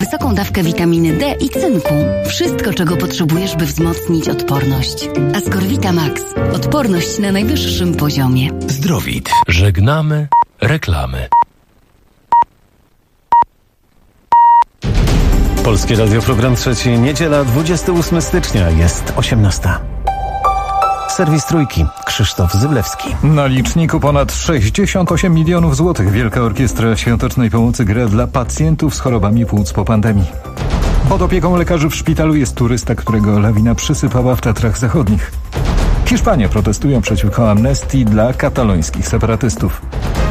wysoką dawkę witaminy D i cynku. Wszystko, czego potrzebujesz, by wzmocnić odporność. Ascorvita Max. Odporność na najwyższym poziomie. Zdrowit. Żegnamy reklamy. Polskie Radio, program trzeci, niedziela, 28 stycznia, jest 18. Serwis Trójki, Krzysztof Zyblewski. Na liczniku ponad 68 milionów złotych Wielka Orkiestra Świątecznej Pomocy gra dla pacjentów z chorobami płuc po pandemii. Pod opieką lekarzy w szpitalu jest turysta, którego lawina przysypała w Tatrach Zachodnich. Hiszpanie protestują przeciwko amnestii dla katalońskich separatystów.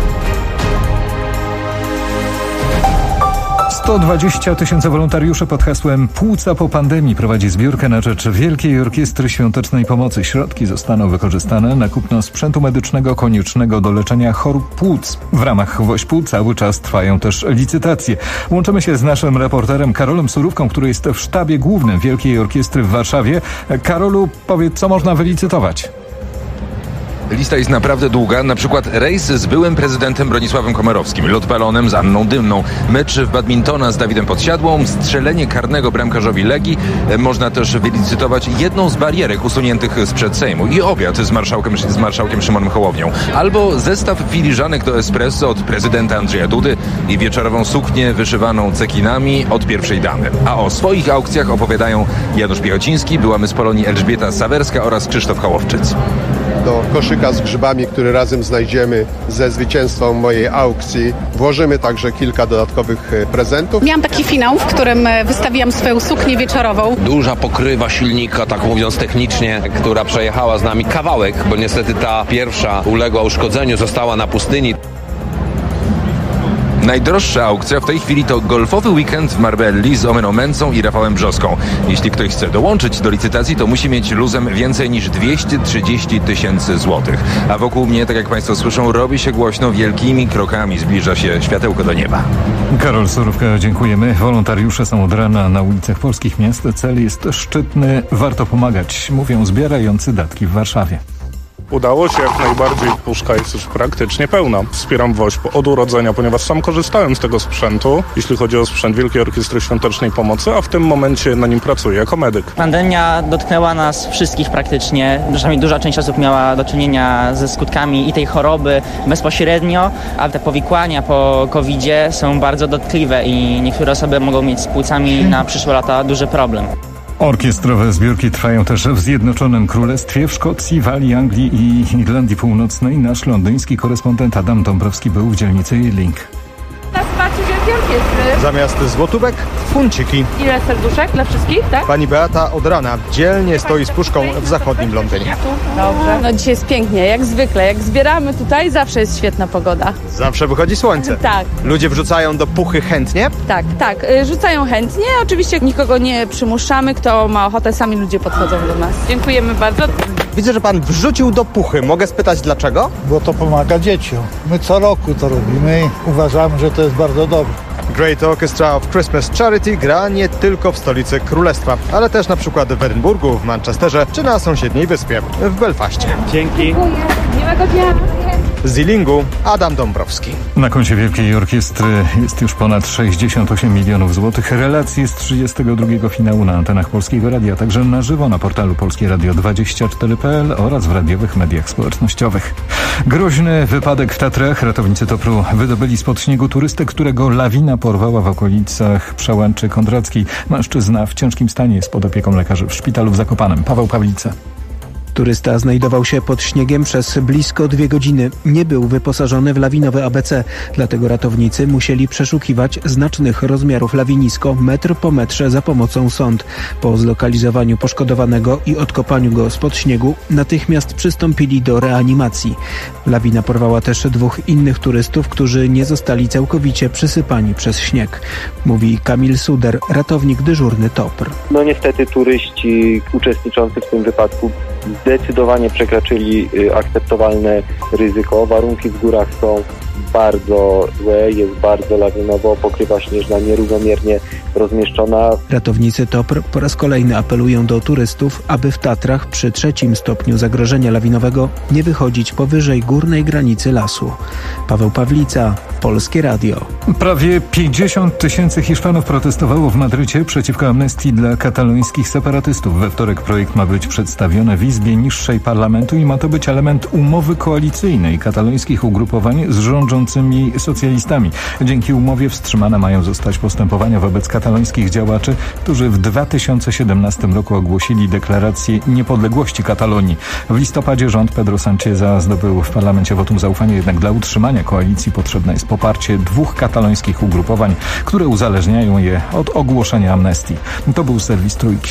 120 000 wolontariuszy pod hasłem Płuca po pandemii prowadzi zbiórkę na rzecz Wielkiej Orkiestry Świątecznej Pomocy. Środki zostaną wykorzystane na kupno sprzętu medycznego koniecznego do leczenia chorób płuc. W ramach Woź Płuc cały czas trwają też licytacje. Łączymy się z naszym reporterem Karolem Surówką, który jest w sztabie głównym Wielkiej Orkiestry w Warszawie. Karolu, powiedz, co można wylicytować? Lista jest naprawdę długa, na przykład rejs z byłym prezydentem Bronisławem Komorowskim, lot balonem z Anną Dymną, mecz w badmintona z Dawidem Podsiadłą, strzelenie karnego bramkarzowi Legii. Można też wylicytować jedną z barierek usuniętych sprzed Sejmu i obiad z marszałkiem Szymonem Hołownią. Albo zestaw filiżanek do espresso od prezydenta Andrzeja Dudy i wieczorową suknię wyszywaną cekinami od pierwszej damy. A o swoich aukcjach opowiadają Janusz Piechociński, była z Polonii Elżbieta Sawerska oraz Krzysztof Hołowczyc. Do koszyka z grzybami, który razem znajdziemy ze zwycięstwą mojej aukcji, włożymy także kilka dodatkowych prezentów. Miałam taki finał, w którym wystawiłam swoją suknię wieczorową. Duża pokrywa silnika, tak mówiąc technicznie, która przejechała z nami kawałek, bo niestety ta pierwsza uległa uszkodzeniu, została na pustyni. Najdroższa aukcja w tej chwili to golfowy weekend w Marbelli z Omeną Mencą i Rafałem Brzoską. Jeśli ktoś chce dołączyć do licytacji, to musi mieć luzem więcej niż 230 000 złotych. A wokół mnie, tak jak Państwo słyszą, robi się głośno, wielkimi krokami zbliża się światełko do nieba. Karol Surówka, dziękujemy. Wolontariusze są od rana na ulicach polskich miast. Cel jest szczytny, warto pomagać, mówią zbierający datki w Warszawie. Udało się jak najbardziej, puszka jest już praktycznie pełna. Wspieram Woź od urodzenia, ponieważ sam korzystałem z tego sprzętu, jeśli chodzi o sprzęt Wielkiej Orkiestry Świątecznej Pomocy, a w tym momencie na nim pracuję jako medyk. Pandemia dotknęła nas wszystkich praktycznie. Przynajmniej duża część osób miała do czynienia ze skutkami i tej choroby bezpośrednio, a te powikłania po COVID-zie są bardzo dotkliwe i niektóre osoby mogą mieć z płucami na przyszłe lata duży problem. Orkiestrowe zbiórki trwają też w Zjednoczonym Królestwie, w Szkocji, Walii, Anglii i Irlandii Północnej. Nasz londyński korespondent Adam Dąbrowski był w dzielnicy Ealing. Na wsparcie Wielkiej Orkiestry. Zamiast złotówek, funciki. Ile serduszek dla wszystkich, tak? Pani Beata od rana dzielnie stoi z puszką w zachodnim Londynie. Dobrze. No dzisiaj jest pięknie, jak zwykle. Jak zbieramy tutaj, zawsze jest świetna pogoda. Zawsze wychodzi słońce. Tak. Ludzie wrzucają do puchy chętnie? Tak. Rzucają chętnie. Oczywiście nikogo nie przymuszamy. Kto ma ochotę, sami ludzie podchodzą do nas. Dziękujemy bardzo. Widzę, że pan wrzucił do puchy. Mogę spytać dlaczego? Bo to pomaga dzieciom. My co roku to robimy i uważamy, że to jest bardzo dobre. Great Orchestra of Christmas Charity gra nie tylko w stolicy królestwa, ale też na przykład w Edynburgu, w Manchesterze czy na sąsiedniej wyspie, w Belfaście. Dzięki. Dziękuję. Miłego dnia. Z Ealingu Adam Dąbrowski. Na koncie Wielkiej Orkiestry jest już ponad 68 milionów złotych. Relacje z 32. finału na antenach Polskiego Radia, także na żywo na portalu polskieradio24.pl oraz w radiowych mediach społecznościowych. Groźny wypadek w Tatrach. Ratownicy TOPR-u wydobyli spod śniegu turystę, którego lawina porwała w okolicach Przełęczy Kondrackiej. Mężczyzna w ciężkim stanie jest pod opieką lekarzy w szpitalu w Zakopanem. Paweł Pawlica. Turysta znajdował się pod śniegiem przez blisko 2 godziny. Nie był wyposażony w lawinowe ABC, dlatego ratownicy musieli przeszukiwać znacznych rozmiarów lawinisko metr po metrze za pomocą sond. Po zlokalizowaniu poszkodowanego i odkopaniu go spod śniegu natychmiast przystąpili do reanimacji. Lawina porwała też 2 innych turystów, którzy nie zostali całkowicie przysypani przez śnieg. Mówi Kamil Suder, ratownik dyżurny TOPR. No niestety turyści uczestniczący w tym wypadku zdecydowanie przekroczyli akceptowalne ryzyko. Warunki w górach są bardzo złe, jest bardzo lawinowo, pokrywa śnieżna nierównomiernie rozmieszczona. Ratownicy TOPR po raz kolejny apelują do turystów, aby w Tatrach przy 3. stopniu zagrożenia lawinowego nie wychodzić powyżej górnej granicy lasu. Paweł Pawlica, Polskie Radio. Prawie 50 000 Hiszpanów protestowało w Madrycie przeciwko amnestii dla katalońskich separatystów. We wtorek projekt ma być przedstawiony w Izbie Niższej Parlamentu i ma to być element umowy koalicyjnej katalońskich ugrupowań z rządzącymi socjalistami. Dzięki umowie wstrzymane mają zostać postępowania wobec katalońskich działaczy, którzy w 2017 roku ogłosili deklarację niepodległości Katalonii. W listopadzie rząd Pedro Sancheza zdobył w parlamencie wotum zaufania, jednak dla utrzymania koalicji potrzebne jest poparcie 2 katalońskich ugrupowań, które uzależniają je od ogłoszenia amnestii. To był serwis Trójki.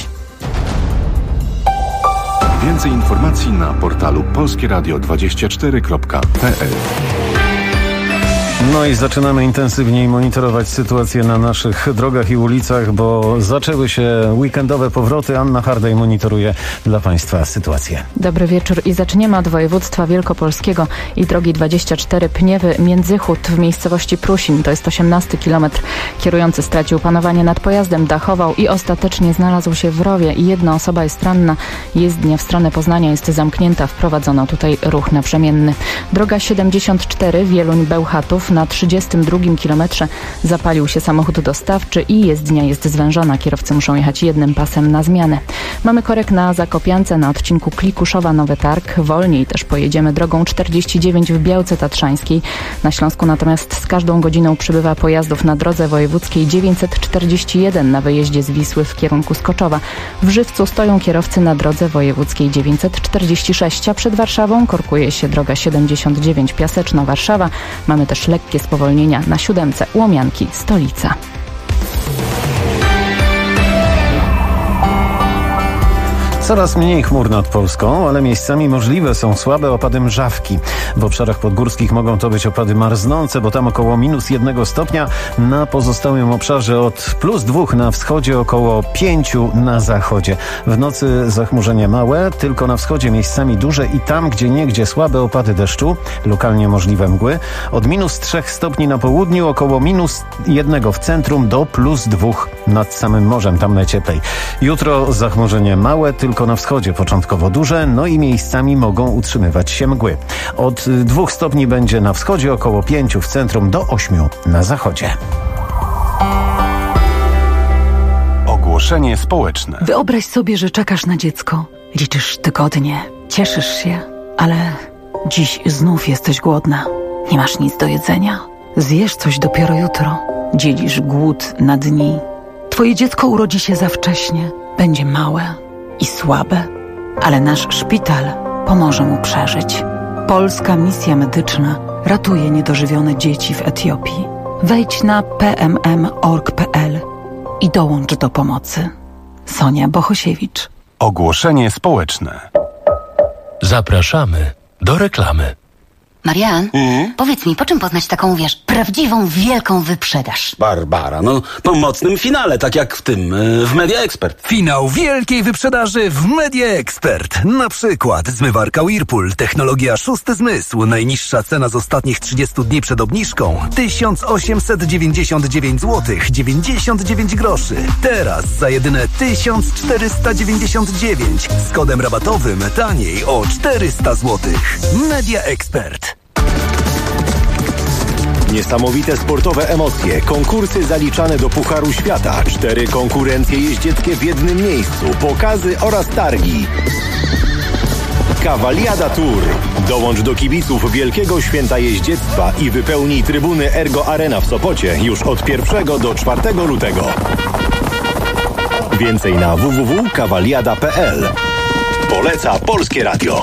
Więcej informacji na portalu polskieradio24.pl. No i zaczynamy intensywniej monitorować sytuację na naszych drogach i ulicach, bo zaczęły się weekendowe powroty. Anna Hardej monitoruje dla Państwa sytuację. Dobry wieczór i zaczniemy od województwa wielkopolskiego i drogi 24 Pniewy-Międzychód w miejscowości Prusin. To jest 18 kilometr. Kierujący stracił panowanie nad pojazdem, dachował i ostatecznie znalazł się w rowie i 1 osoba jest ranna. Jezdnia w stronę Poznania jest zamknięta. Wprowadzono tutaj ruch naprzemienny. Droga 74 Wieluń-Bełchatów. Na 32 kilometrze zapalił się samochód dostawczy i jezdnia jest zwężona. Kierowcy muszą jechać jednym pasem na zmianę. Mamy korek na Zakopiance na odcinku Klikuszowa-Nowy Targ. Wolniej też pojedziemy drogą 49 w Białce Tatrzańskiej. Na Śląsku natomiast z każdą godziną przybywa pojazdów na drodze wojewódzkiej 941 na wyjeździe z Wisły w kierunku Skoczowa. W Żywcu stoją kierowcy na drodze wojewódzkiej 946, a przed Warszawą korkuje się droga 79 Piaseczno-Warszawa. Mamy też lekkie spowolnienia na 7 Łomianki, Stolica. Coraz mniej chmur nad Polską, ale miejscami możliwe są słabe opady mrzawki. W obszarach podgórskich mogą to być opady marznące, bo tam około -1 stopnia. Na pozostałym obszarze od +2 na wschodzie, około 5 na zachodzie. W nocy zachmurzenie małe, tylko na wschodzie miejscami duże i tam, gdzieniegdzie słabe opady deszczu, lokalnie możliwe mgły. Od -3 stopni na południu, około -1 w centrum do +2 nad samym morzem, tam najcieplej. Jutro zachmurzenie małe, tylko na wschodzie początkowo duże, no i miejscami mogą utrzymywać się mgły. Od 2 stopni będzie na wschodzie, około 5 w centrum, do 8 na zachodzie. Ogłoszenie społeczne. Wyobraź sobie, że czekasz na dziecko. Liczysz tygodnie, cieszysz się, ale dziś znów jesteś głodna. Nie masz nic do jedzenia. Zjesz coś dopiero jutro. Dzielisz głód na dni. Twoje dziecko urodzi się za wcześnie. Będzie małe i słabe, ale nasz szpital pomoże mu przeżyć. Polska Misja Medyczna ratuje niedożywione dzieci w Etiopii. Wejdź na pmm.org.pl i dołącz do pomocy. Sonia Bohosiewicz. Ogłoszenie społeczne. Zapraszamy do reklamy. Marian, powiedz mi, po czym poznać taką, prawdziwą, wielką wyprzedaż? Barbara, po mocnym finale, tak jak w Media Expert. Finał wielkiej wyprzedaży w Media Expert. Na przykład zmywarka Whirlpool, technologia 6. zmysł. Najniższa cena z ostatnich 30 dni przed obniżką 1899 zł 99 groszy. Teraz za jedyne 1499 z kodem rabatowym taniej o 400 zł. Media Expert. Niesamowite sportowe emocje, konkursy zaliczane do Pucharu Świata, 4 konkurencje jeździeckie w jednym miejscu, pokazy oraz targi. Cavaliada Tour. Dołącz do kibiców Wielkiego Święta Jeździectwa i wypełnij trybuny Ergo Arena w Sopocie już od 1 do 4 lutego. Więcej na www.cavaliada.pl. Poleca Polskie Radio.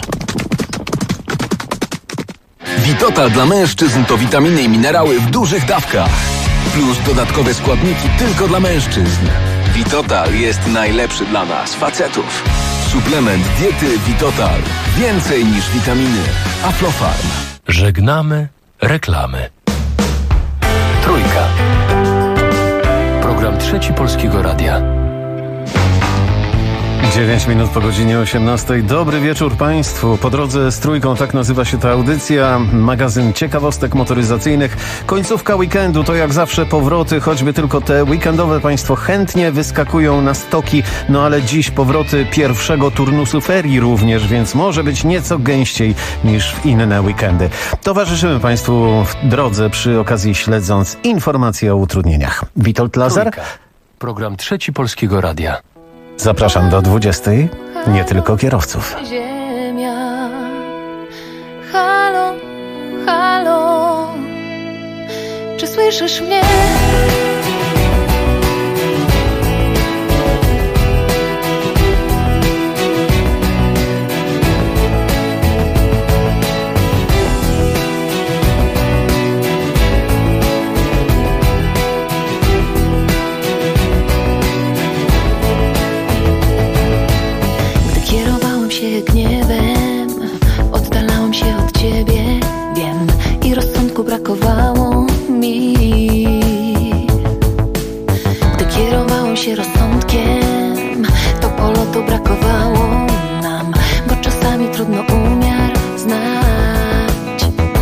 Vitotal dla mężczyzn to witaminy i minerały w dużych dawkach. Plus dodatkowe składniki tylko dla mężczyzn. Vitotal jest najlepszy dla nas, facetów. Suplement diety Vitotal. Więcej niż witaminy. Aflofarm. Żegnamy reklamy. Trójka. Program Trzeci Polskiego Radia. 9 minut po godzinie 18. Dobry wieczór Państwu. Po drodze z Trójką, tak nazywa się ta audycja. Magazyn ciekawostek motoryzacyjnych. Końcówka weekendu to jak zawsze powroty, choćby tylko te weekendowe. Państwo chętnie wyskakują na stoki. No ale dziś powroty pierwszego turnusu ferii również, więc może być nieco gęściej niż w inne weekendy. Towarzyszymy Państwu w drodze przy okazji śledząc informacje o utrudnieniach. Witold Lazar. Trójka. Program Trzeci Polskiego Radia. Zapraszam do 20. Nie tylko kierowców. Ziemia. Halo, halo. Czy słyszysz mnie? Gniewem oddalałam się od ciebie, wiem, i rozsądku brakowało mi. Gdy kierowałam się rozsądkiem, to polotu brakowało nam, bo czasami trudno umiar znać.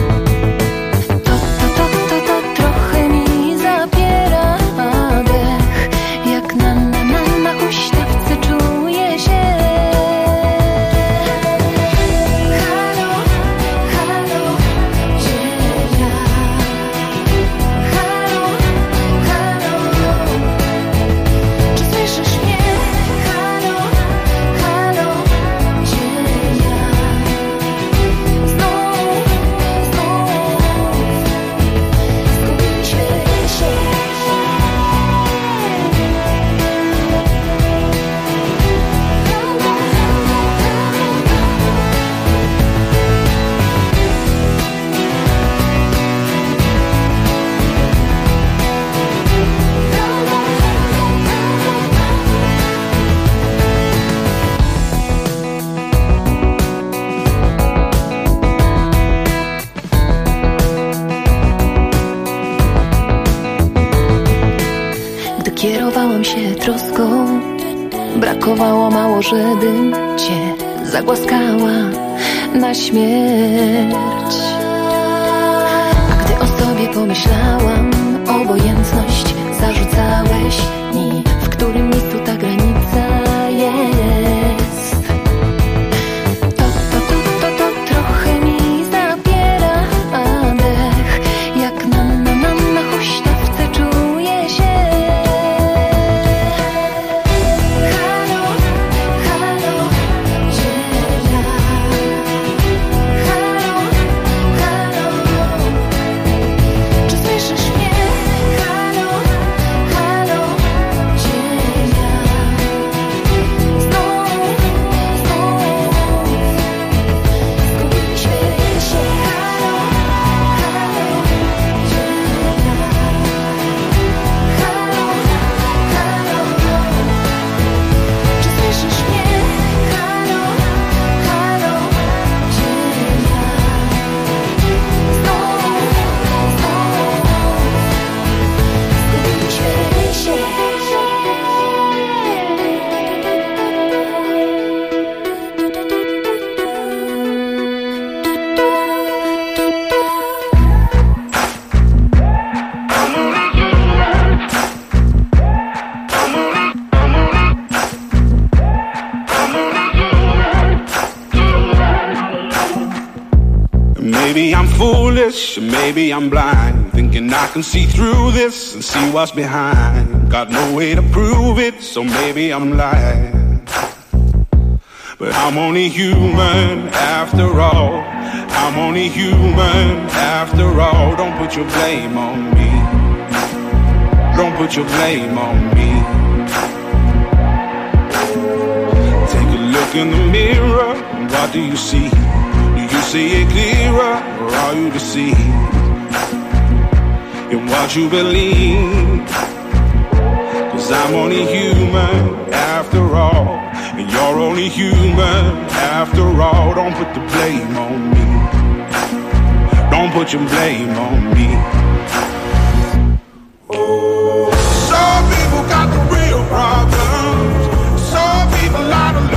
To trochę mi zabiera dech, jak na huśtawce czuję się. Kierowałam się troską, brakowało mało, żebym cię zagłaskała na śmierć. A gdy o sobie pomyślałam, obojętność zarzucałeś mi, w którym miejscu ta granica jest. To trochę mi zabiera dech, jak na huśtawce czuję się. Maybe I'm foolish, maybe I'm blind, thinking I can see through this and see what's behind. Got no way to prove it, so maybe I'm lying. But I'm only human after all. I'm only human after all. Don't put your blame on me. Don't put your blame on me. Take a look in the mirror, what do you see? Do you see it clearer, or are you deceived in what you believe? 'Cause I'm only human after all, and you're only human after all. Don't put the blame on me. Don't put your blame on me. Some people got the real problems. Some people out of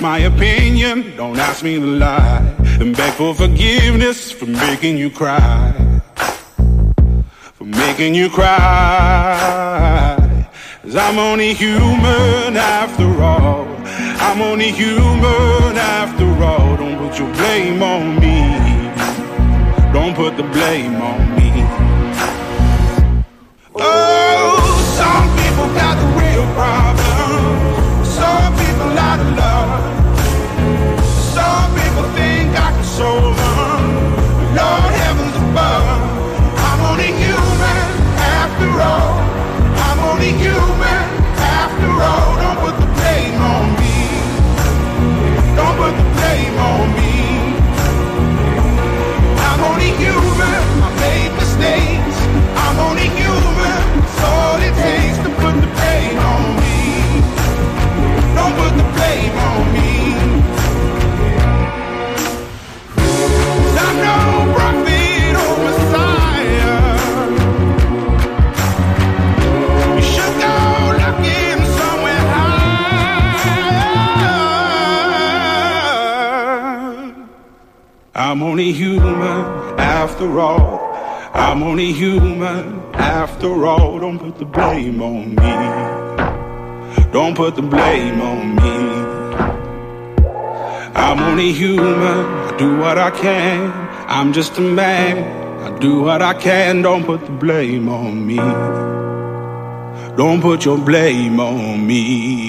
my opinion, don't ask me to lie. And beg for forgiveness for making you cry. For making you cry. 'Cause I'm only human after all. I'm only human after all. Don't put your blame on me. Don't put the blame on me. Oh, some people got the real problem. Some people out of love. Some people think I can solve them. Lord heavens above. I'm only human after all. I'm only human after all. Don't put the blame on me. Don't put the blame on me. I'm only human. I made mistakes. I'm only human. It's all it takes to put the blame on me. Don't put the blame on me. 'Cause I'm no prophet or Messiah. You should go looking somewhere high. I'm only human after all. I'm only human after all. Don't put the blame on me. Don't put the blame on me. I'm only human. I do what I can. I'm just a man. I do what I can. Don't put the blame on me. Don't put your blame on me.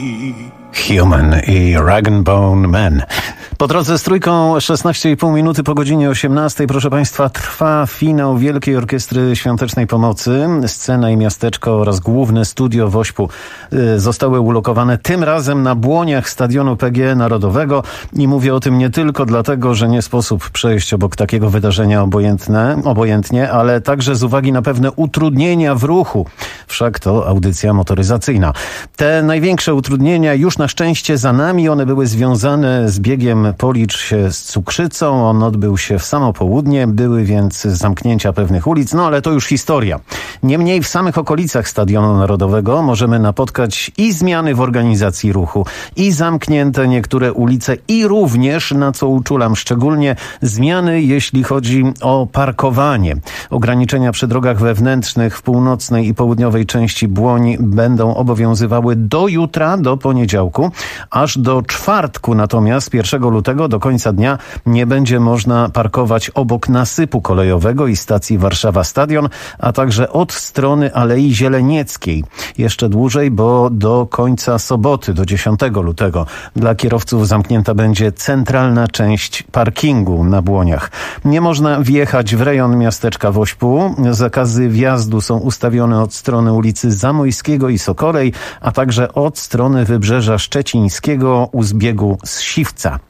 Human i Rag & Bone Man. Po drodze z trójką 16,5 minuty po godzinie 18. Proszę Państwa, trwa finał Wielkiej Orkiestry Świątecznej Pomocy. Scena i miasteczko oraz główne studio Wośpu zostały ulokowane tym razem na błoniach stadionu PGE Narodowego i mówię o tym nie tylko dlatego, że nie sposób przejść obok takiego wydarzenia obojętnie, ale także z uwagi na pewne utrudnienia w ruchu. Wszak to audycja motoryzacyjna. Te największe utrudnienia już na szczęście za nami. One były związane z biegiem Policz się z Cukrzycą. On odbył się w samo południe. Były więc zamknięcia pewnych ulic, no ale to już historia. Niemniej w samych okolicach Stadionu Narodowego możemy napotkać i zmiany w organizacji ruchu, i zamknięte niektóre ulice, i również, na co uczulam szczególnie, zmiany jeśli chodzi o parkowanie. Ograniczenia przy drogach wewnętrznych w północnej i południowej części Błoń będą obowiązywały do jutra, do poniedziałku, aż do czwartku natomiast 1 lutego do końca dnia nie będzie można parkować obok nasypu kolejowego i stacji Warszawa Stadion, a także od strony Alei Zielenieckiej. Jeszcze dłużej, bo do końca soboty, do 10 lutego. Dla kierowców zamknięta będzie centralna część parkingu na Błoniach. Nie można wjechać w rejon miasteczka Wośpu. Zakazy wjazdu są ustawione od strony ulicy Zamojskiego i Sokolej, a także od strony Wybrzeża Szczecińskiego u zbiegu z Siwca.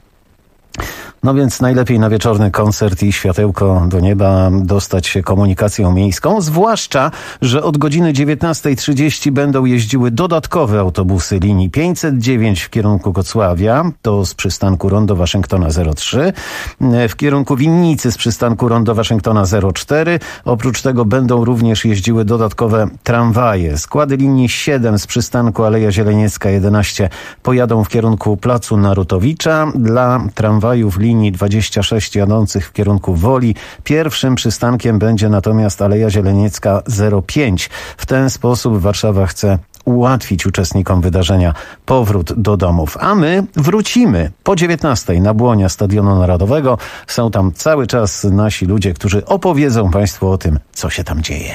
No więc najlepiej na wieczorny koncert i światełko do nieba dostać się komunikacją miejską, zwłaszcza, że od godziny 19:30 będą jeździły dodatkowe autobusy linii 509 w kierunku Kocławia, to z przystanku Rondo Waszyngtona 03, w kierunku Winnicy z przystanku Rondo Waszyngtona 04. Oprócz tego będą również jeździły dodatkowe tramwaje. Składy linii 7 z przystanku Aleja Zieleniecka 11 pojadą w kierunku Placu Narutowicza. Dla tramwajów linii 26 jadących w kierunku Woli pierwszym przystankiem będzie natomiast Aleja Zieleniecka 05. W ten sposób Warszawa chce ułatwić uczestnikom wydarzenia powrót do domów. A my wrócimy po 19:00 na błonia Stadionu Narodowego. Są tam cały czas nasi ludzie, którzy opowiedzą Państwu o tym, co się tam dzieje.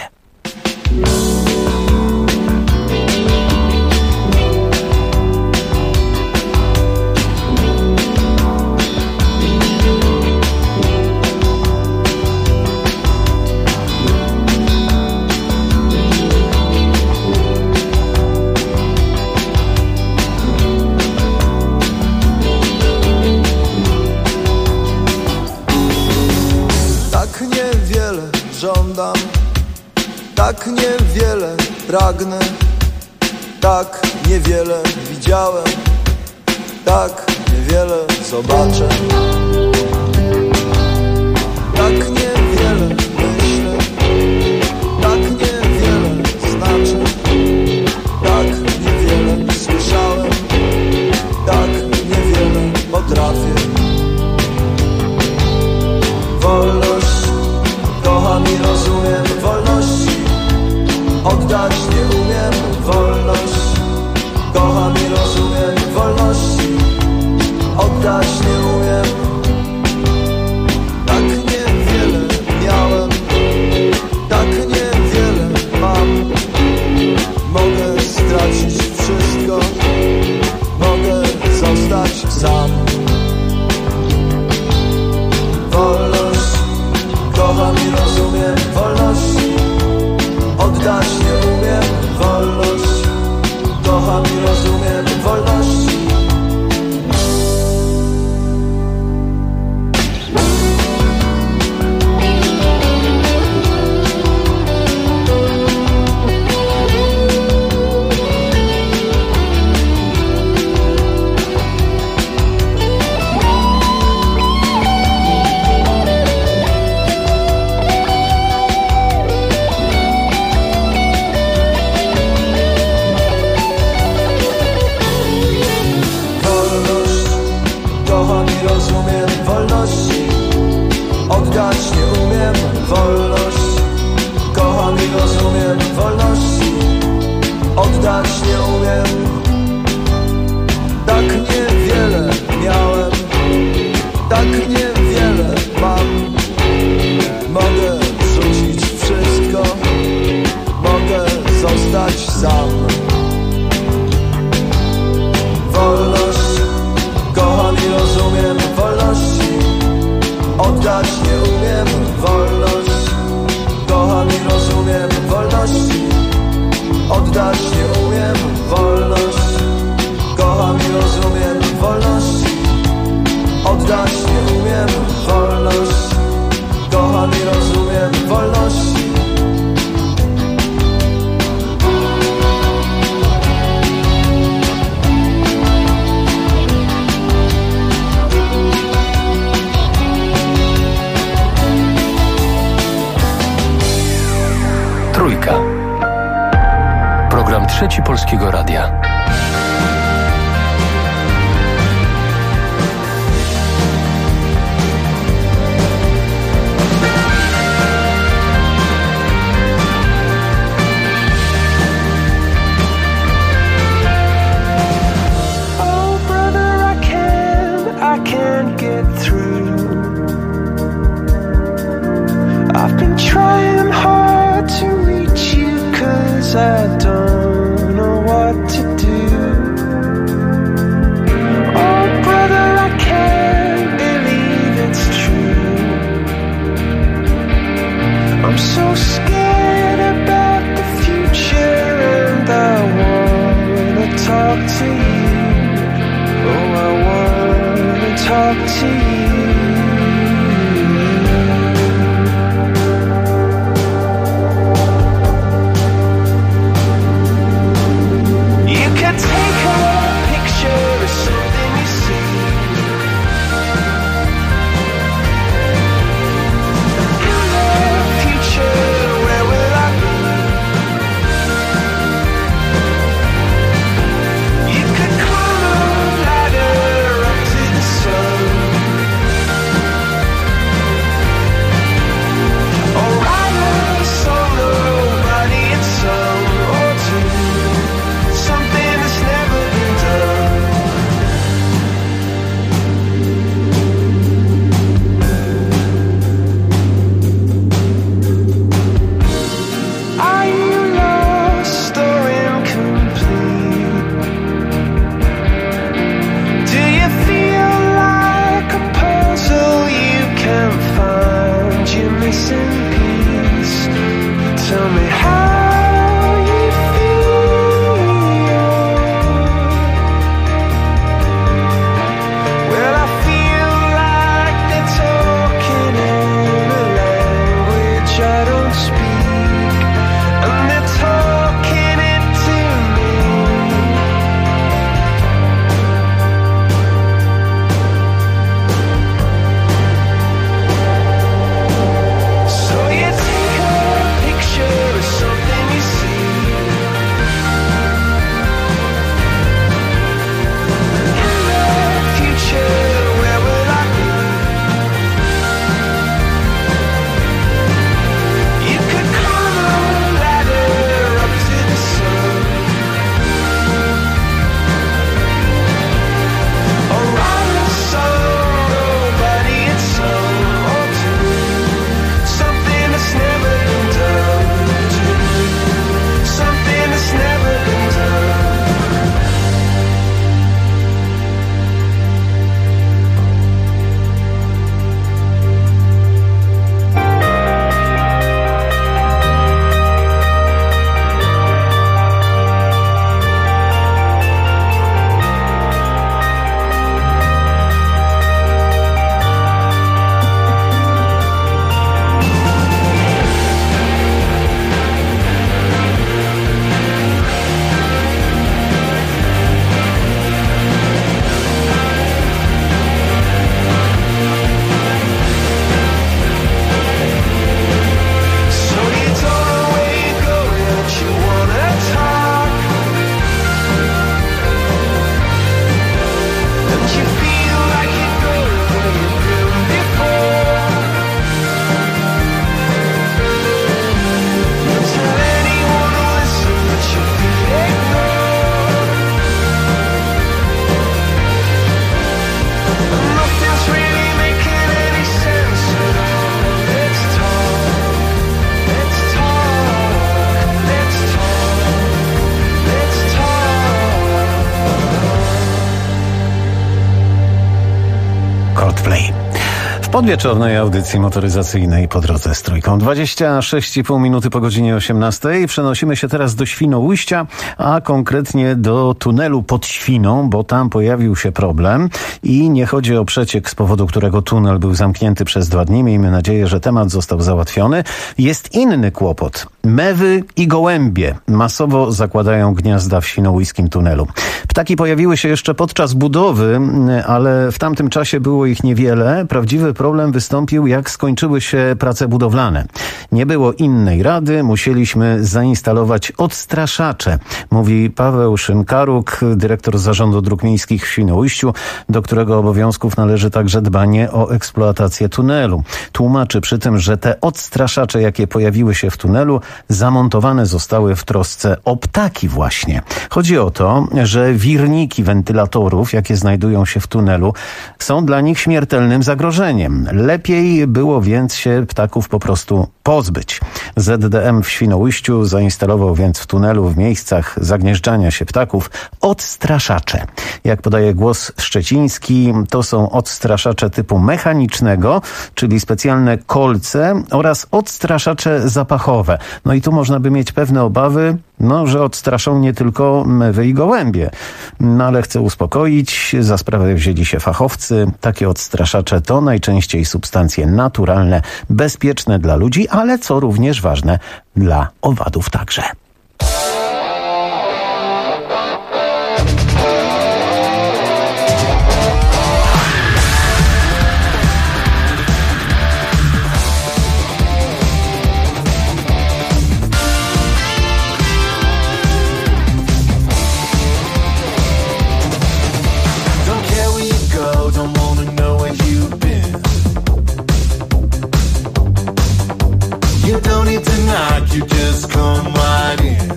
Tak niewiele pragnę, tak niewiele widziałem, tak niewiele zobaczę. Tak niewiele myślę, tak niewiele znaczy, tak niewiele słyszałem, tak niewiele Kocham i rozumiem wolności, oddać nie umiem wolność. Kocham i rozumiem wolności, oddać nie umiem. Tak niewiele miałem, tak niewiele mam. Mogę stracić wszystko, mogę zostać sam. Wolność, kocham i rozumiem wolności, oddać nie umiem wolność. Kocham i rozumiem wolności. Oddać nie umiem wolność. Kocham i rozumiem wolności, oddać nie umiem. Tak niewiele miałem, tak niewiele mam. Mogę rzucić wszystko, mogę zostać sam. Wolność, kocham i rozumiem wolności, oddać nie umiem wolność. Kocham i rozumiem wolności, oddać nie umiem wolność. Kocham i rozumiem wolności, oddać nie umiem wolność. Kocham i rozumiem wolności. Trójka. Program Trzeci Polskiego Radia. Oh brother, I can't get through. I've been trying hard to reach you, 'cause I don't know what to do. Oh brother, I can't believe it's true. I'm so scared about the future, and I wanna talk to you. Oh, I wanna talk to you. Something podwieczornej audycji motoryzacyjnej po drodze z Trójką. 26,5 minuty po godzinie 18. Przenosimy się teraz do Świnoujścia, a konkretnie do tunelu pod Świną, bo tam pojawił się problem i nie chodzi o przeciek, z powodu którego tunel był zamknięty przez 2 dni. Miejmy nadzieję, że temat został załatwiony. Jest inny kłopot. Mewy i gołębie masowo zakładają gniazda w świnoujskim tunelu. Ptaki pojawiły się jeszcze podczas budowy, ale w tamtym czasie było ich niewiele. Prawdziwy problem wystąpił, jak skończyły się prace budowlane. Nie było innej rady, musieliśmy zainstalować odstraszacze, mówi Paweł Szynkaruk, dyrektor Zarządu Dróg Miejskich w Świnoujściu, do którego obowiązków należy także dbanie o eksploatację tunelu. Tłumaczy przy tym, że te odstraszacze, jakie pojawiły się w tunelu, zamontowane zostały w trosce o ptaki właśnie. Chodzi o to, że wirniki wentylatorów, jakie znajdują się w tunelu, są dla nich śmiertelnym zagrożeniem. Lepiej było więc się ptaków po prostu pozbyć. ZDM w Świnoujściu zainstalował więc w tunelu w miejscach zagnieżdżania się ptaków odstraszacze. Jak podaje Głos Szczeciński, to są odstraszacze typu mechanicznego, czyli specjalne kolce oraz odstraszacze zapachowe. No i tu można by mieć pewne obawy, że odstraszą nie tylko mewy i gołębie. No ale chcę uspokoić, za sprawę wzięli się fachowcy. Takie odstraszacze to najczęściej substancje naturalne, bezpieczne dla ludzi, ale co również ważne, dla owadów także. You just come right in.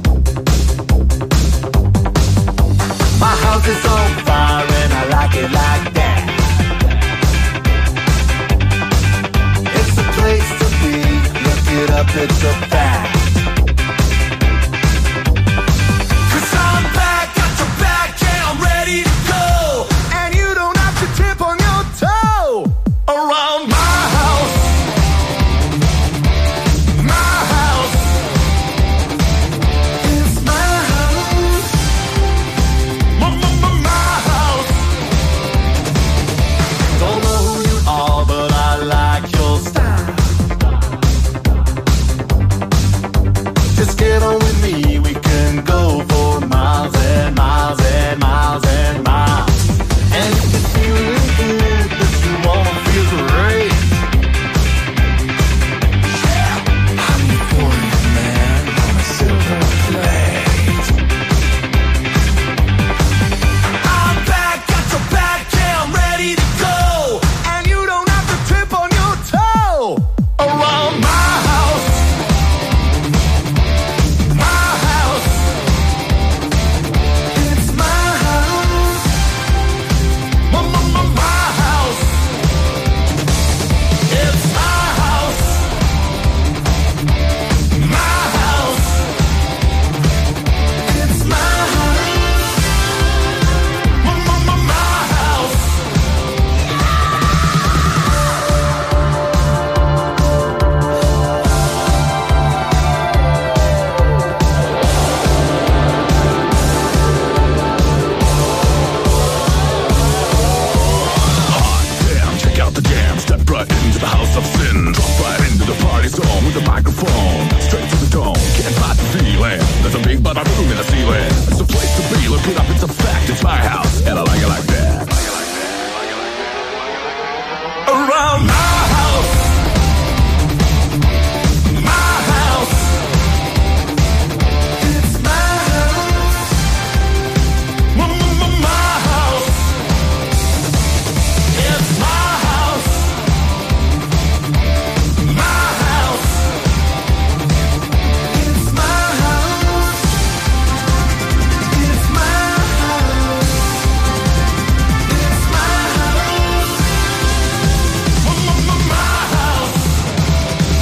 My house is on fire and I like it like that. It's a place to be, look it up, it's a fact. 'Cause I'm back, got your back, yeah, I'm ready to go. And you don't have to tip on your toe around my house. Get on with me, we can go for miles and miles and miles and miles. And if you're feeling good, that you wanna feel great, I'm your 40th man on a silver plate. I'm back, got your back, yeah, I'm ready to go. And you don't have to tip on your toe around my house.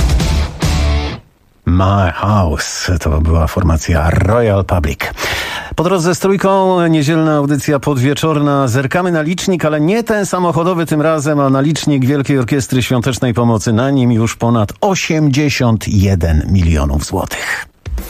My House to była formacja Royal Public. Po drodze z Trójką, niedzielna audycja podwieczorna. Zerkamy na licznik, ale nie ten samochodowy tym razem, a na licznik Wielkiej Orkiestry Świątecznej Pomocy. Na nim już ponad 81 milionów złotych.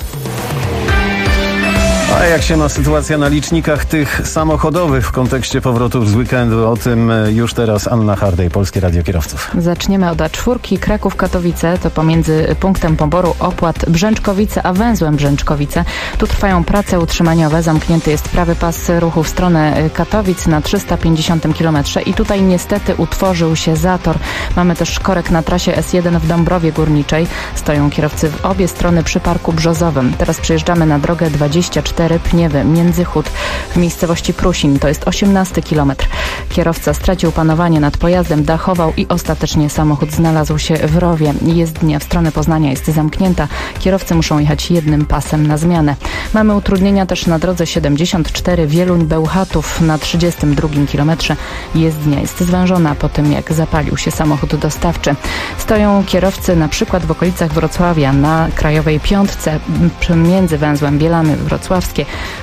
A jak się ma sytuacja na licznikach tych samochodowych w kontekście powrotów z weekendu? O tym już teraz Anna Hardej, Polskie Radio Kierowców. Zaczniemy od A4. Kraków-Katowice to pomiędzy punktem poboru opłat Brzęczkowice a węzłem Brzęczkowice. Tu trwają prace utrzymaniowe. Zamknięty jest prawy pas ruchu w stronę Katowic na 350 km i tutaj niestety utworzył się zator. Mamy też korek na trasie S1 w Dąbrowie Górniczej. Stoją kierowcy w obie strony przy Parku Brzozowym. Teraz przejeżdżamy na drogę 24 Pniewy, Międzychód w miejscowości Prusin. To jest 18 km. Kierowca stracił panowanie nad pojazdem, dachował i ostatecznie samochód znalazł się w rowie. Jezdnia w stronę Poznania jest zamknięta. Kierowcy muszą jechać jednym pasem na zmianę. Mamy utrudnienia też na drodze 74 Wieluń-Bełchatów na 32 km. Jezdnia jest zwężona po tym, jak zapalił się samochód dostawczy. Stoją kierowcy na przykład w okolicach Wrocławia na Krajowej Piątce między węzłem Bielany Wrocławskie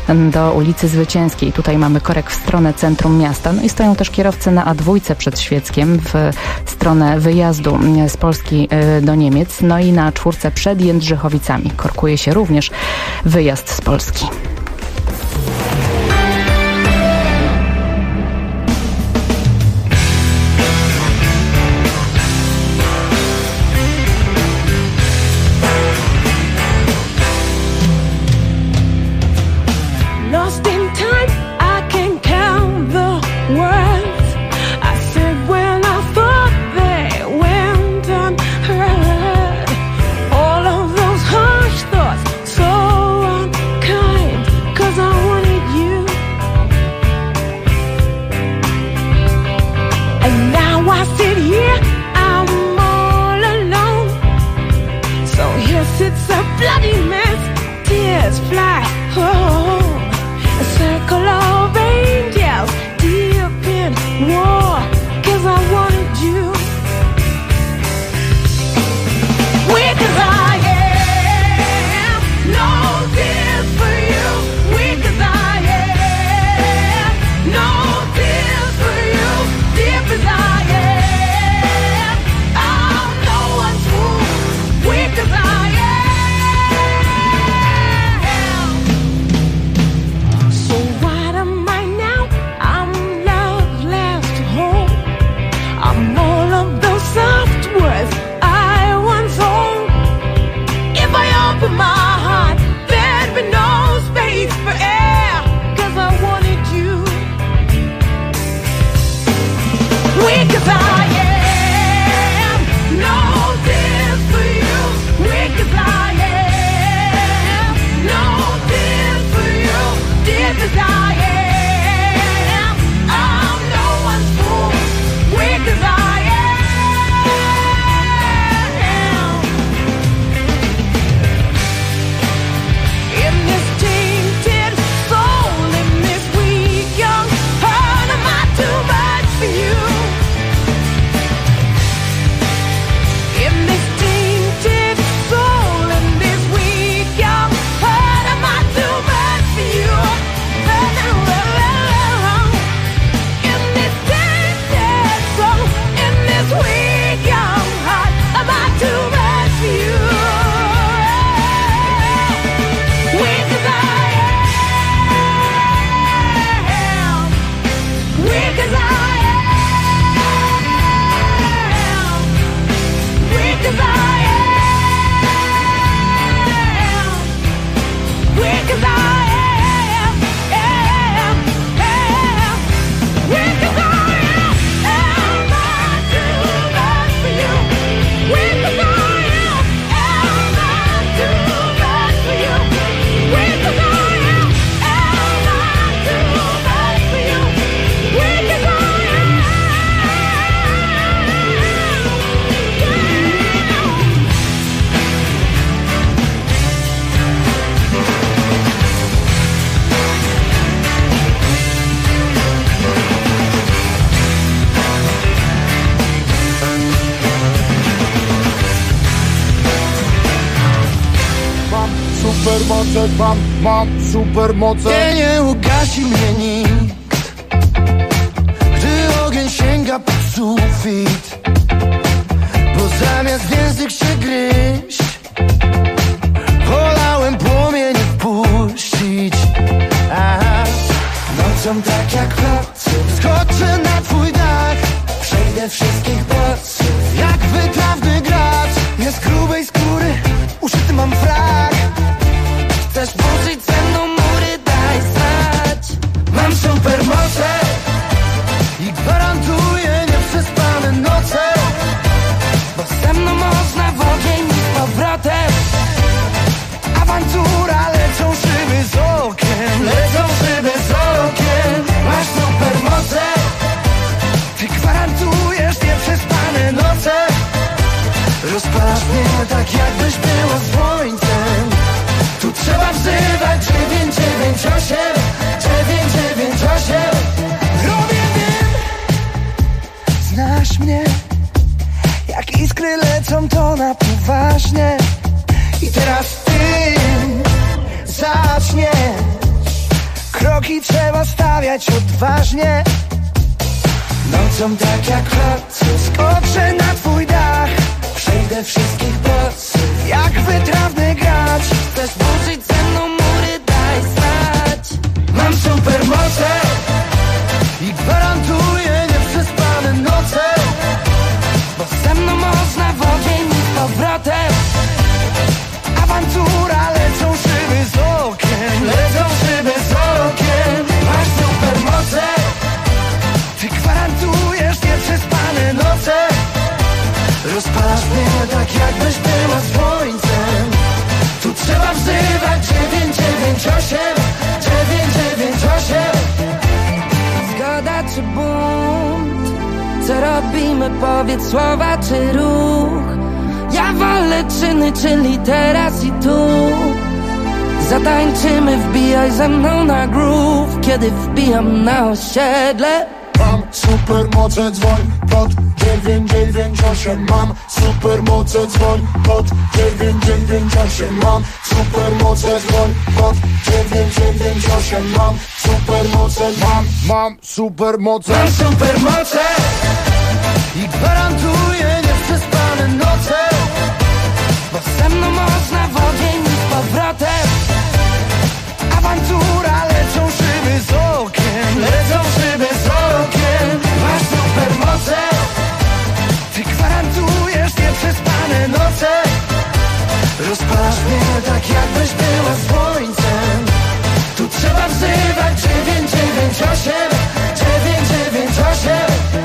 do ulicy Zwycięskiej. Tutaj mamy korek w stronę centrum miasta. No i stoją też kierowcy na A2 przed Świeckiem w stronę wyjazdu z Polski do Niemiec. No i na A4 przed Jędrzychowicami. Korkuje się również wyjazd z Polski. So why am I supermoce, mam supermoce. Nie ugasi mnie nikt, gdy ogień sięga pod sufit, bo zamiast w język się gryźć, wolałem płomienie wpuścić. Nocą tak jak chłopcy skoczę na twój dach, przejdę wszystkich bodźców jak wytrawny gracz. Nie z grubej skóry uszyty mam frak, chcesz burzyć ze mną mury, daj znać. Mam supermoce i gwarantuję nieprzespane noce, bo ze mną można w ogień i z powrotem. Awantura, lecą szyby z okien, lecą szyby z okien. Masz supermoce, ty gwarantujesz nieprzespane noce. Rozpalasz mnie tak jakbyś była słońcem. Tu trzeba wzywać 998, 998. Robię, wiem, znasz mnie, jak iskry lecą to na poważnie. I teraz ty zaczniesz, kroki trzeba stawiać odważnie. Nocą tak jak chłopcy skoczę na twój dach, przejdę wszystkich bodźców jak wytrawny gracz. Chcesz burzyć ze mną mury, daj znać. Mam supermoce i gwarantuję nieprzespane noce, bo ze mną można w ogień i z powrotem. Awantura, lecą szyby z okien, lecą szyby z okien. Masz supermoce, ty gwarantujesz nieprzespane noce. Rozpalasz mnie tak jakbyś była słońcem. Tu trzeba wzywać 998, 998. Zgoda czy bunt? Co robimy? Powiedz słowa czy ruch? Ja wolę czyny, czyli teraz i tu. Zatańczymy, wbijaj ze mną na groove, kiedy wbijam na osiedle. Mam supermoce, dzwoń pod 998. Mam supermoce, dzwoń pod 998. Mam supermoce, dzwoń pod 998. Mam supermoce, mam supermoce. Mam supermoce i gwarantuję nieprzespane noce, bo ze mną można w ogień i z powrotem. Awantura, lecą szyby z okien, lecą szyby z okien. Masz supermoce, ty gwarantujesz nieprzespane noce. Rozpalasz mnie tak jakbyś była słońcem. Tu trzeba wzywać 998, 998.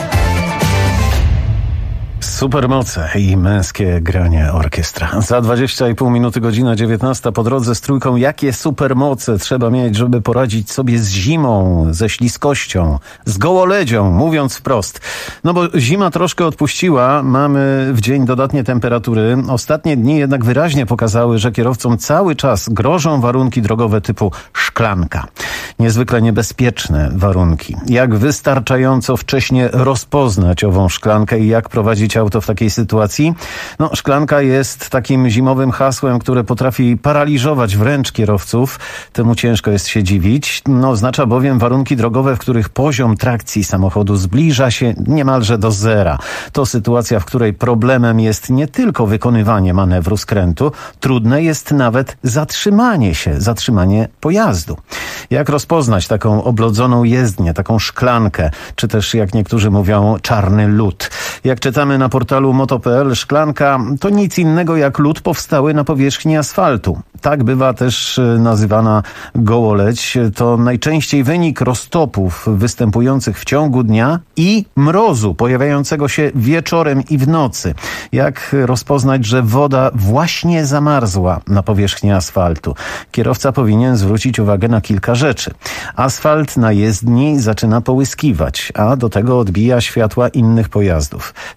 Supermoce i męskie granie orkiestra. Za 20,5 minuty, godzina 19. Po drodze z Trójką. Jakie supermoce trzeba mieć, żeby poradzić sobie z zimą, ze śliskością, z gołoledzią, mówiąc wprost. No bo zima troszkę odpuściła, mamy w dzień dodatnie temperatury. Ostatnie dni jednak wyraźnie pokazały, że kierowcom cały czas grożą warunki drogowe typu szklanka. Niezwykle niebezpieczne warunki. Jak wystarczająco wcześnie rozpoznać ową szklankę i jak prowadzić auto w takiej sytuacji? No, szklanka jest takim zimowym hasłem, które potrafi paraliżować wręcz kierowców. Temu ciężko jest się dziwić. No, oznacza bowiem warunki drogowe, w których poziom trakcji samochodu zbliża się niemalże do zera. To sytuacja, w której problemem jest nie tylko wykonywanie manewru skrętu, trudne jest nawet zatrzymanie pojazdu. Jak rozpoznać taką oblodzoną jezdnię, taką szklankę, czy też, jak niektórzy mówią, czarny lód? Jak czytamy na portalu moto.pl, szklanka to nic innego jak lód powstały na powierzchni asfaltu. Tak bywa też nazywana gołoledź. To najczęściej wynik roztopów występujących w ciągu dnia i mrozu pojawiającego się wieczorem i w nocy. Jak rozpoznać, że woda właśnie zamarzła na powierzchni asfaltu? Kierowca powinien zwrócić uwagę na kilka rzeczy. Asfalt na jezdni zaczyna połyskiwać, a do tego odbija światła innych pojazdów. Czy te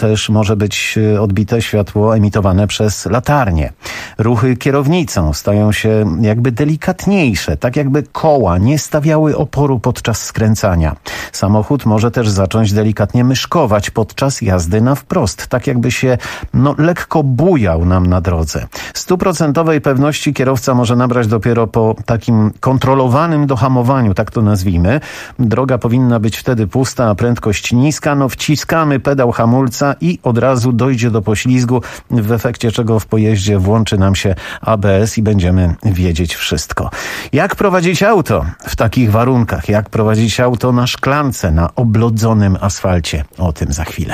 też może być odbite światło emitowane przez latarnie. Ruchy kierownicą stają się jakby delikatniejsze, tak jakby koła nie stawiały oporu podczas skręcania. Samochód może też zacząć delikatnie myszkować podczas jazdy na wprost, tak jakby się lekko bujał nam na drodze. 100% pewności kierowca może nabrać dopiero po takim kontrolowanym dohamowaniu, tak to nazwijmy. Droga powinna być wtedy pusta, a prędkość niska. Wciskamy pedał hamulca i od razu dojdzie do poślizgu, w efekcie czego w pojeździe włączy nam się ABS i będziemy wiedzieć wszystko. Jak prowadzić auto w takich warunkach? Jak prowadzić auto na szklance, na oblodzonym asfalcie? O tym za chwilę.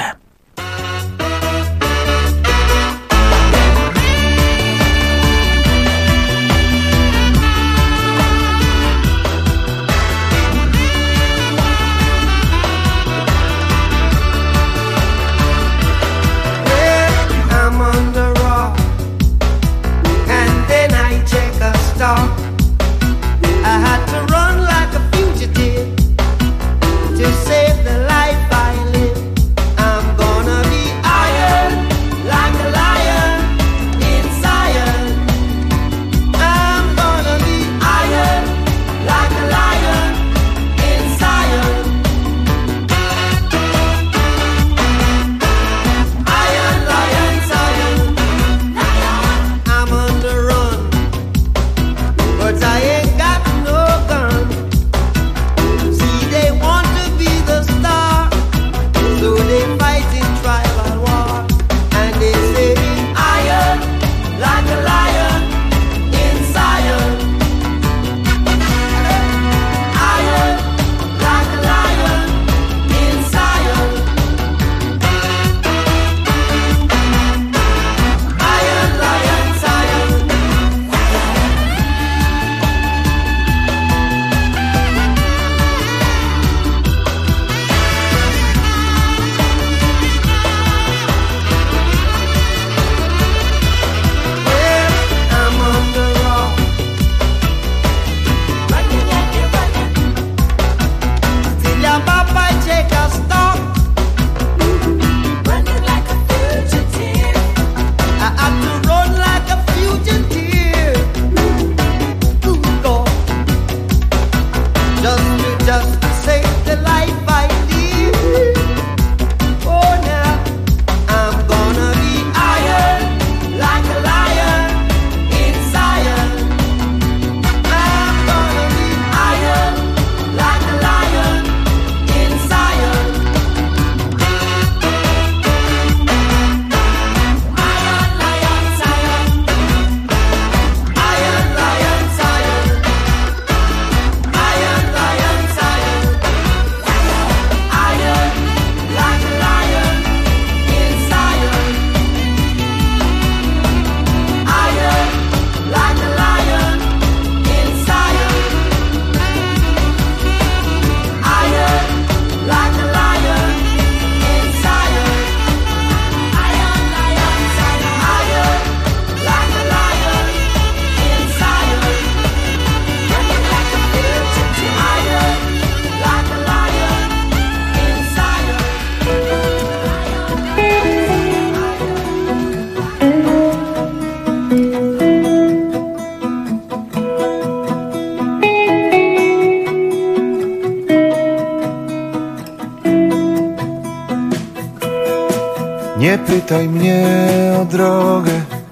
Nie pytaj mnie o drogę,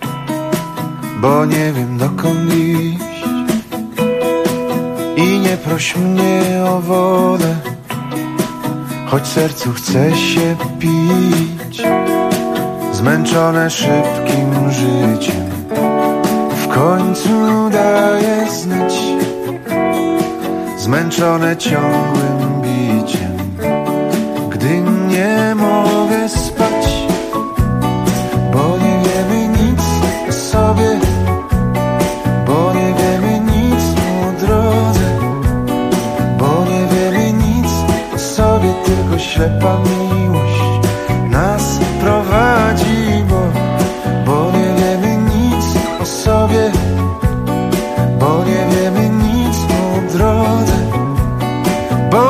bo nie wiem dokąd iść. I nie proś mnie o wodę, choć sercu chce się pić. Zmęczone szybkim życiem w końcu daje znać. Zmęczone ciągłym biciem, gdy nie mogę spać. Bo nie wiemy nic o sobie, bo nie wiemy nic o drodze, bo nie wiemy nic o sobie, tylko ślepa miłość nas prowadzi. Bo nie wiemy nic o sobie, bo nie wiemy nic o drodze, bo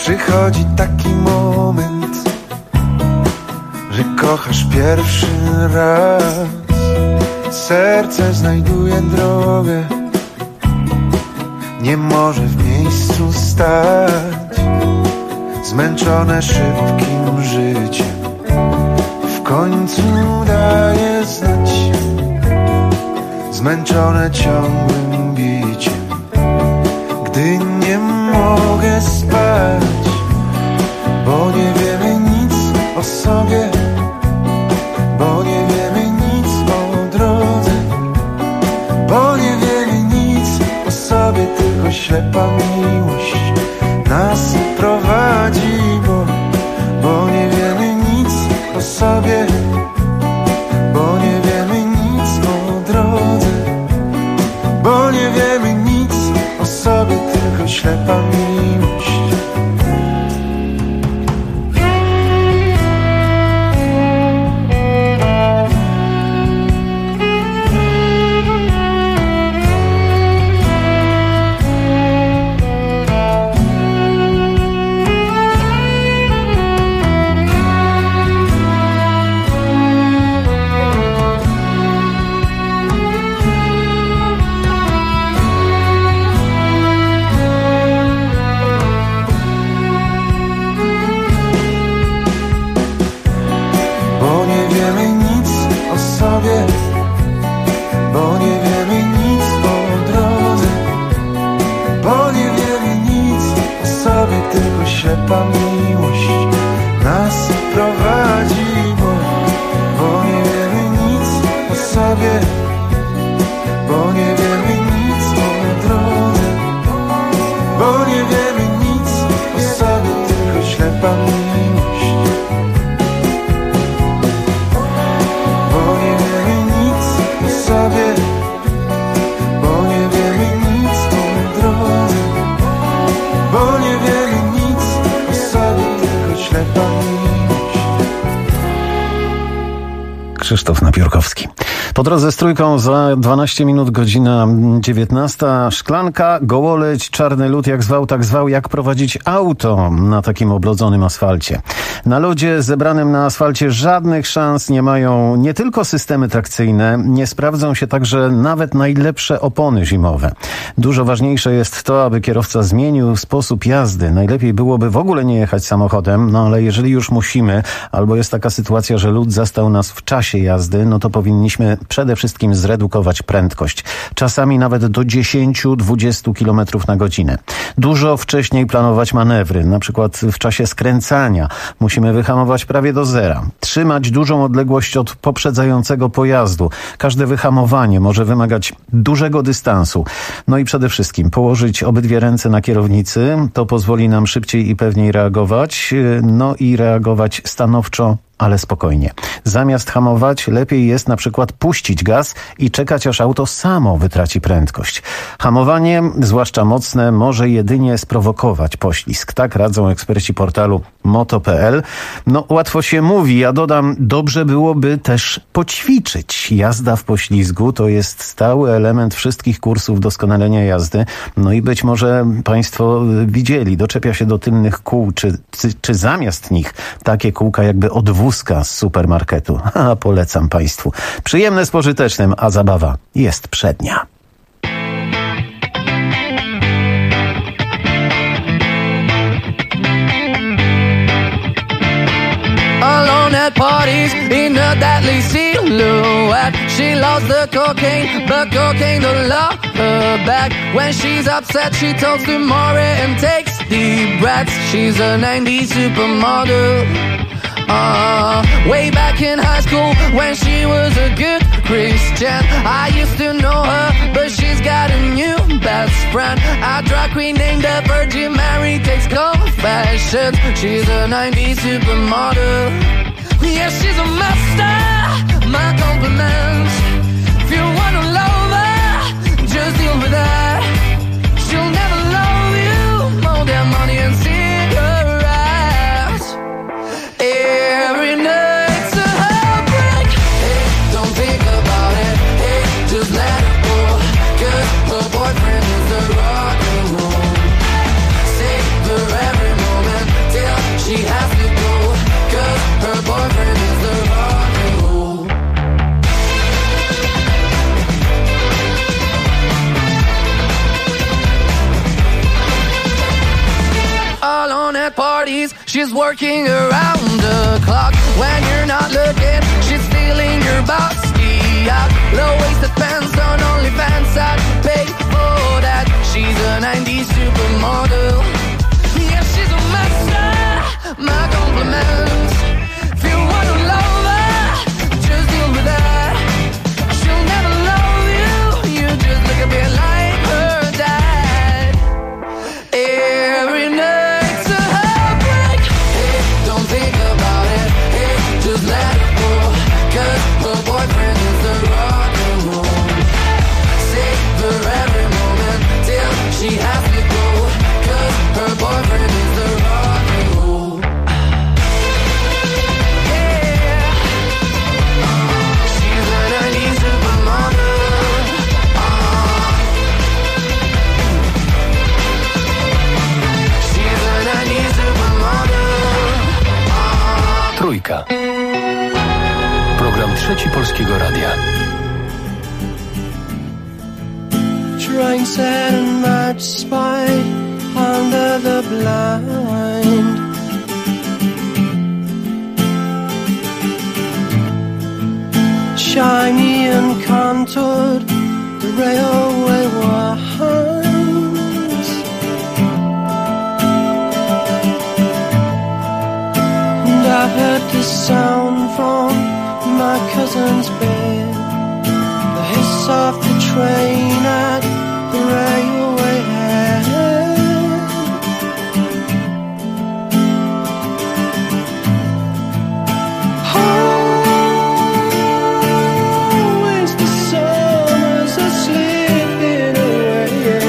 Przychodzi taki moment, że kochasz pierwszy raz. Serce znajduje drogę, nie może w miejscu stać. Zmęczone szybkim życiem w końcu daje znać. Zmęczone ciągłym biciem, gdy nie mogę spać, bo nie wiemy nic o sobie, bo nie wiemy nic o drodze, bo nie wiemy nic o sobie, tylko ślepa miłość nas prowadzi, bo nie wiemy nic o sobie, bo nie wiemy nic o drodze, bo nie wiemy nic o sobie, tylko ślepa miłość. Bo nie wiemy nic o drodze, bo nie wiemy nic o sobie, tylko ślepa miłość nas prowadzi, bo nie wiemy nic o sobie, bo nie wiemy nic o drodze, bo nie wiemy nic o sobie, tylko ślepa miłość. Bo nie wiemy nic o drodze, bo nie wiemy nic o sobie, tylko ślepa miłość. Krzysztof Napiórkowski. Po drodze z Trójką za 12 minut, godzina 19. Szklanka, Gołoleć, Czarny Lód, jak zwał, tak zwał. Jak prowadzić auto na takim oblodzonym asfalcie? Na lodzie zebranym na asfalcie żadnych szans nie mają nie tylko systemy trakcyjne, nie sprawdzą się także nawet najlepsze opony zimowe. Dużo ważniejsze jest to, aby kierowca zmienił sposób jazdy. Najlepiej byłoby w ogóle nie jechać samochodem, no ale jeżeli już musimy, albo jest taka sytuacja, że lód zastał nas w czasie jazdy, no to powinniśmy przede wszystkim zredukować prędkość. Czasami nawet do 10-20 km na godzinę. Dużo wcześniej planować manewry, na przykład w czasie skręcania. Musimy wyhamować prawie do zera. Trzymać dużą odległość od poprzedzającego pojazdu. Każde wyhamowanie może wymagać dużego dystansu. No i przede wszystkim położyć obydwie ręce na kierownicy. To pozwoli nam szybciej i pewniej reagować. No i reagować stanowczo, ale spokojnie. Zamiast hamować, lepiej jest na przykład puścić gaz i czekać, aż auto samo wytraci prędkość. Hamowanie, zwłaszcza mocne, może jedynie sprowokować poślizg. Tak radzą eksperci portalu moto.pl. No, łatwo się mówi, ja dodam, dobrze byłoby też poćwiczyć. Jazda w poślizgu to jest stały element wszystkich kursów doskonalenia jazdy. No i być może Państwo widzieli, doczepia się do tylnych kół, czy zamiast nich takie kółka jakby od wózka z supermarketu. Polecam Państwu. Przyjemne z pożytecznym, a zabawa jest przednia. Alone at parties in a deadly silhouette. She loves the cocaine, but cocaine don't love her back. When she's upset, she talks to Maury and takes deep breaths. She's a 90s supermodel. Way back in high school when she was a good Christian, I used to know her, but she's got a new best friend. A drag queen named the Virgin Mary takes confessions. She's a 90s supermodel. Yeah, she's a master, my compliments. If you wanna love her, just deal with that. She'll never love you more than money and cigarettes. Every night's a heartbreak. Hey, don't think about it. Hey, just let it go. 'Cause her boyfriend is the rock and roll. Savor every moment. bodies. She's working around the clock when you're not looking. She's stealing your bossy out. Low-waisted pants on OnlyFans. I'd pay for that. She's a 90s supermodel. Yeah, she's a master. My compliments. If you want to love her, just deal with that. She'll never love you. You just look a bit like her dad. Every night's a heartbreak. Hey, don't think about it. Hey, just let it go. 'Cause her boyfriend is the rock and roll. Savor every moment till she has to go. 'Cause her boyfriend is the rock and roll. Yeah. She's a 90s supermodel. She's a 90s supermodel. Trójka. Program Trzeci Polskiego Radia. Train set and match spy under the blind. Shiny and contoured, the railway winds. And I've heard the sound from my cousin's bed, the hiss of the train at the railway head. Always the summers are slipping away.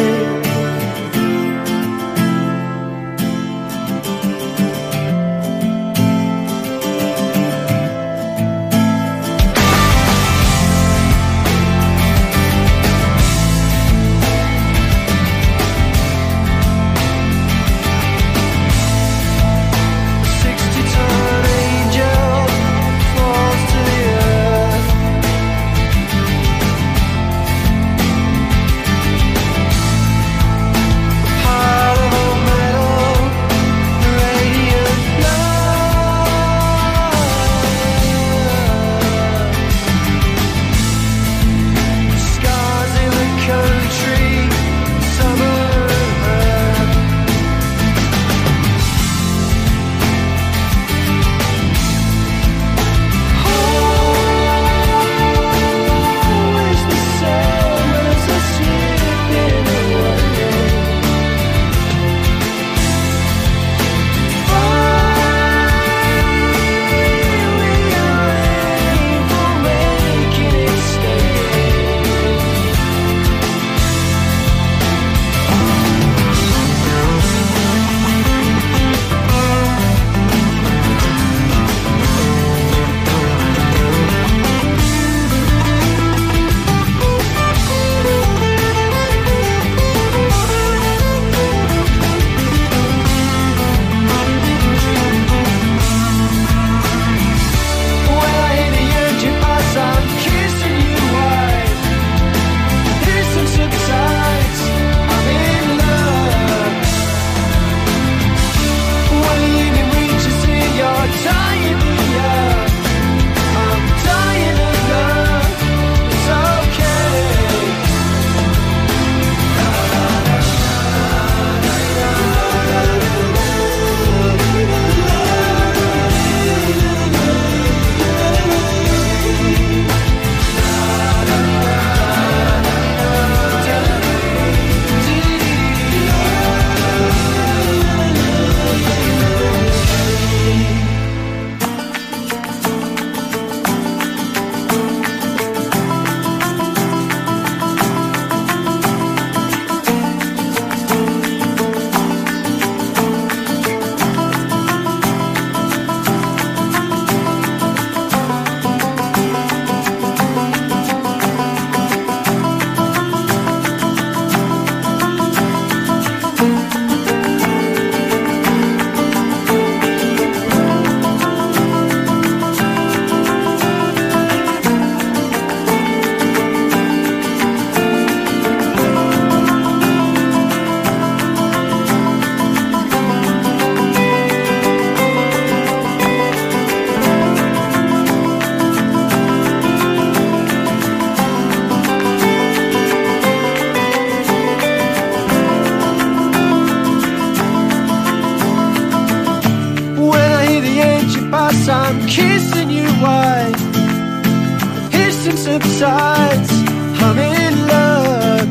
as I'm kissing you while hissing subsides. I'm in love.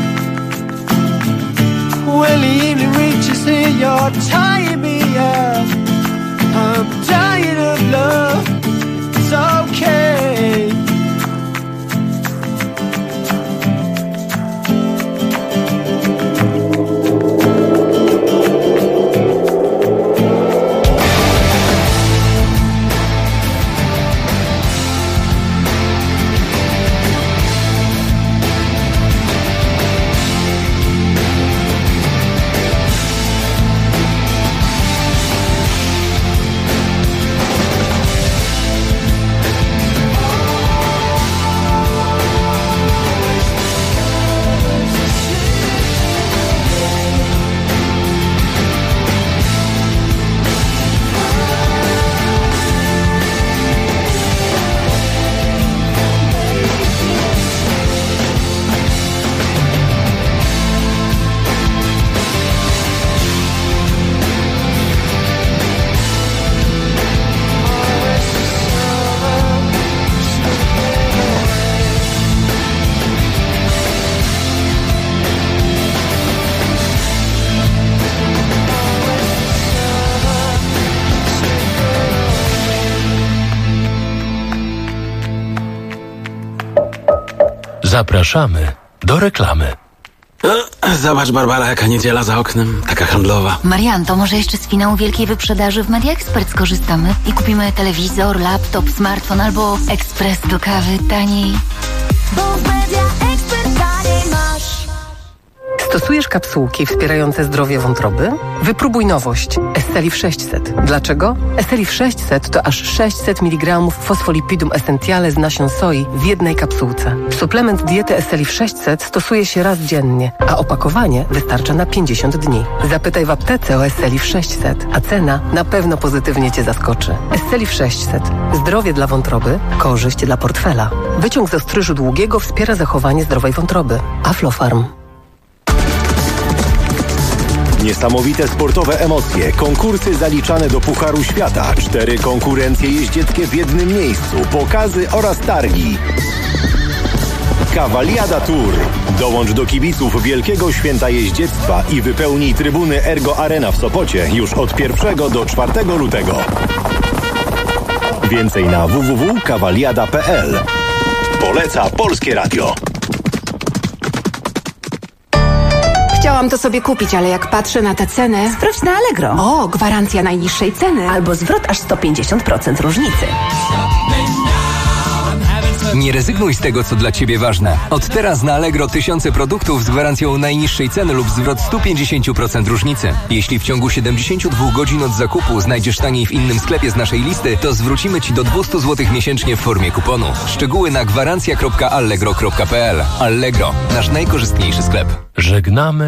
When the evening reaches here, you're tying me up. I'm dying of love. It's okay. Zapraszamy do reklamy. Zobacz, Barbara, jaka niedziela za oknem, taka handlowa. Marian, to może jeszcze z finału wielkiej wyprzedaży w Media Expert skorzystamy i kupimy telewizor, laptop, smartfon albo ekspres do kawy taniej. Bo w Media Expert taniej masz. Stosujesz kapsułki wspierające zdrowie wątroby? Wypróbuj nowość Esselif 600. Dlaczego? Esselif 600 to aż 600 mg fosfolipidum essentiale z nasion soi w jednej kapsułce. Suplement diety Esselif 600 stosuje się raz dziennie, a opakowanie wystarcza na 50 dni. Zapytaj w aptece o Esselif 600, a cena na pewno pozytywnie Cię zaskoczy. Esselif 600. Zdrowie dla wątroby, korzyść dla portfela. Wyciąg z ostryżu długiego wspiera zachowanie zdrowej wątroby. Aflofarm. Niesamowite sportowe emocje, konkursy zaliczane do Pucharu Świata, 4 konkurencje jeździeckie w jednym miejscu, pokazy oraz targi. Cavaliada Tour. Dołącz do kibiców Wielkiego Święta Jeździectwa i wypełnij trybuny Ergo Arena w Sopocie już od 1 do 4 lutego. Więcej na www.cavaliada.pl. Poleca Polskie Radio. Chciałam to sobie kupić, ale jak patrzę na tę cenę... Sprawdź na Allegro. O, gwarancja najniższej ceny. Albo zwrot aż 150% różnicy. Nie rezygnuj z tego, co dla Ciebie ważne. Od teraz na Allegro tysiące produktów z gwarancją najniższej ceny lub zwrot 150% różnicy. Jeśli w ciągu 72 godzin od zakupu znajdziesz taniej w innym sklepie z naszej listy, to zwrócimy Ci do 200 zł miesięcznie w formie kuponu. Szczegóły na gwarancja.allegro.pl. Allegro, nasz najkorzystniejszy sklep. Żegnamy